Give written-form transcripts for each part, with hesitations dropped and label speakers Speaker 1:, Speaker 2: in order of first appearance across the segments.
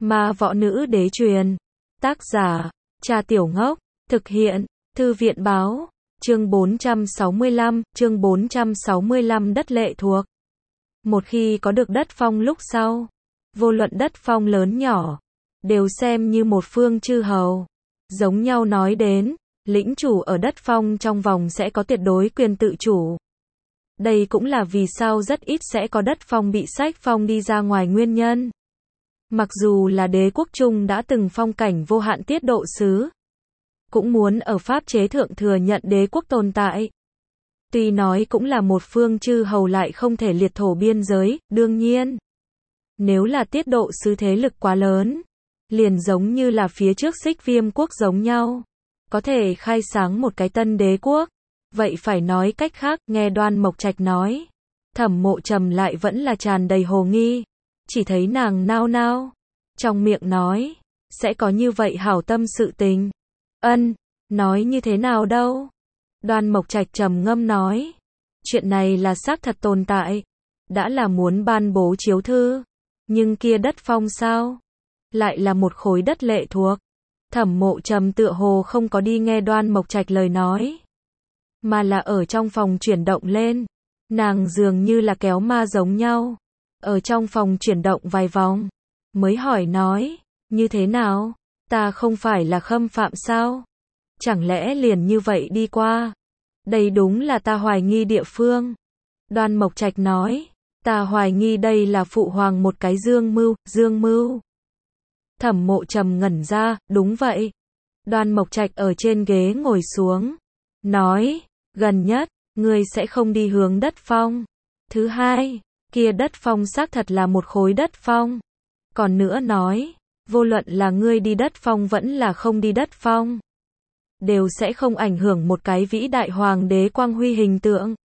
Speaker 1: Ma Võ Nữ Đế truyền. Tác giả, Cha Tiểu Ngốc. Thực hiện, Thư viện Báo. Chương 465, đất lệ thuộc. Một khi có được đất phong lúc sau, vô luận đất phong lớn nhỏ, đều xem như một phương chư hầu. Giống nhau nói đến, lĩnh chủ ở đất phong trong vòng sẽ có tuyệt đối quyền tự chủ. Đây cũng là vì sao rất ít sẽ có đất phong bị sách phong đi ra ngoài nguyên nhân. Mặc dù là đế quốc trung đã từng phong cảnh vô hạn tiết độ sứ, cũng muốn ở pháp chế thượng thừa nhận đế quốc tồn tại. Tuy nói cũng là một phương chư hầu lại không thể liệt thổ biên giới, đương nhiên. Nếu là tiết độ sứ thế lực quá lớn, liền giống như là phía trước Xích Viêm quốc giống nhau, có thể khai sáng một cái tân đế quốc. Vậy phải nói cách khác, nghe Đoan Mộc Trạch nói, Thẩm Mộ Trầm lại vẫn là tràn đầy hồ nghi, chỉ thấy nàng nao nao, trong miệng nói, sẽ có như vậy hảo tâm sự tình. Ân, nói như thế nào đâu? Đoan Mộc Trạch trầm ngâm nói, chuyện này là xác thật tồn tại, đã là muốn ban bố chiếu thư, nhưng kia đất phong sao? Lại là một khối đất lệ thuộc. Thẩm Mộ Trầm tựa hồ không có đi nghe Đoan Mộc Trạch lời nói, mà là ở trong phòng chuyển động lên. Nàng dường như là kéo ma giống nhau, ở trong phòng chuyển động vài vòng, mới hỏi nói, như thế nào? Ta không phải là khâm phạm sao? Chẳng lẽ liền như vậy đi qua? Đây đúng là ta hoài nghi địa phương. Đoan Mộc Trạch nói, ta hoài nghi đây là phụ hoàng một cái dương mưu. Thẩm Mộ Trầm ngẩn ra, đúng vậy. Đoan Mộc Trạch ở trên ghế ngồi xuống, nói, gần nhất, ngươi sẽ không đi hướng đất phong. Thứ hai, kia đất phong xác thật là một khối đất phong. Còn nữa nói, vô luận là ngươi đi đất phong vẫn là không đi đất phong, đều sẽ không ảnh hưởng một cái vĩ đại hoàng đế quang huy hình tượng.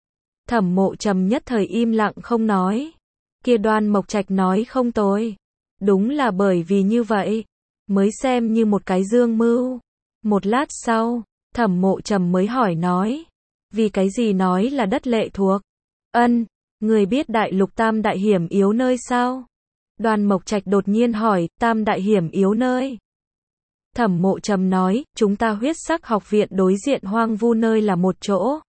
Speaker 1: Thẩm Mộ Trầm nhất thời im lặng không nói. Kia Đoan Mộc Trạch nói không tồi. Đúng là bởi vì như vậy, mới xem như một cái dương mưu. Một lát sau, Thẩm Mộ Trầm mới hỏi nói, vì cái gì nói là đất lệ thuộc? Ân, người biết đại lục tam đại hiểm yếu nơi sao? Đoan Mộc Trạch đột nhiên hỏi, tam đại hiểm yếu nơi. Thẩm Mộ Trầm nói, chúng ta huyết sắc học viện đối diện hoang vu nơi là một chỗ.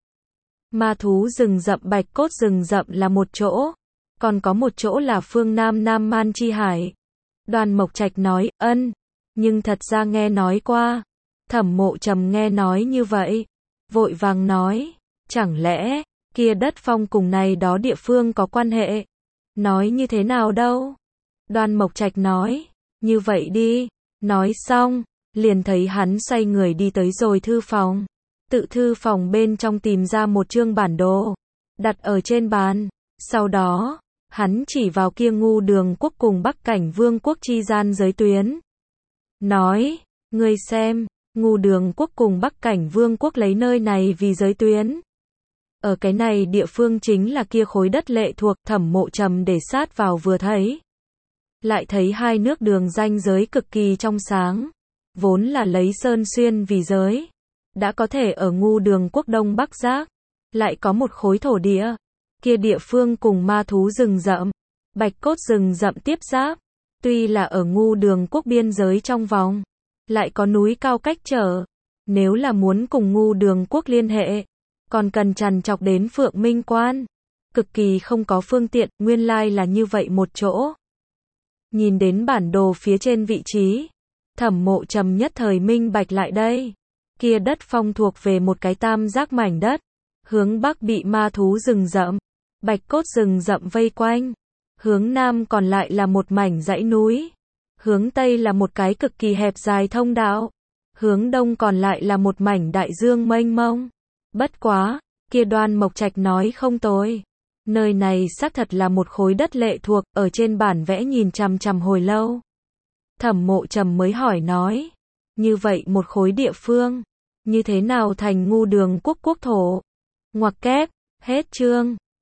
Speaker 1: Ma thú rừng rậm bạch cốt rừng rậm là một chỗ. Còn có một chỗ là phương Nam Nam Man Chi Hải. Đoan Mộc Trạch nói, ân, nhưng thật ra nghe nói qua. Thẩm Mộ Trầm nghe nói như vậy, vội vàng nói, chẳng lẽ, kia đất phong cùng này đó địa phương có quan hệ? Nói như thế nào đâu? Đoan Mộc Trạch nói, như vậy đi. Nói xong, liền thấy hắn xoay người đi tới rồi thư phòng. Tự thư phòng bên trong tìm ra một chương bản đồ, đặt ở trên bàn. Sau đó, hắn chỉ vào kia Ngu Đường quốc cùng Bắc Cảnh Vương quốc chi gian giới tuyến. Nói, ngươi xem, Ngu Đường quốc cùng Bắc Cảnh Vương quốc lấy nơi này vì giới tuyến. Ở cái này địa phương chính là kia khối đất lệ thuộc. Thẩm Mộ Trầm để sát vào vừa thấy, lại thấy hai nước đường ranh giới cực kỳ trong sáng, vốn là lấy Sơn Xuyên vì giới, đã có thể ở Ngu Đường quốc Đông Bắc Giác, lại có một khối thổ địa, kia địa phương cùng ma thú rừng rậm, bạch cốt rừng rậm tiếp giáp, tuy là ở Ngu Đường quốc biên giới trong vòng, lại có núi cao cách trở, nếu là muốn cùng Ngu Đường quốc liên hệ, còn cần trằn trọc đến Phượng Minh Quan, cực kỳ không có phương tiện, nguyên lai là như vậy một chỗ. Nhìn đến bản đồ phía trên vị trí, Thẩm Mộ Trầm nhất thời minh bạch lại đây. Kia đất phong thuộc về một cái tam giác mảnh đất, hướng bắc bị ma thú rừng rậm, bạch cốt rừng rậm vây quanh, hướng nam còn lại là một mảnh dãy núi, hướng tây là một cái cực kỳ hẹp dài thông đạo, hướng đông còn lại là một mảnh đại dương mênh mông. Bất quá, kia Đoan Mộc Trạch nói không tồi. Nơi này xác thật là một khối đất lệ thuộc, ở trên bản vẽ nhìn chằm chằm hồi lâu. Thẩm Mộ Trầm mới hỏi nói, như vậy một khối địa phương, như thế nào thành Ngu Đường quốc quốc thổ? Ngoặc kép, hết chương.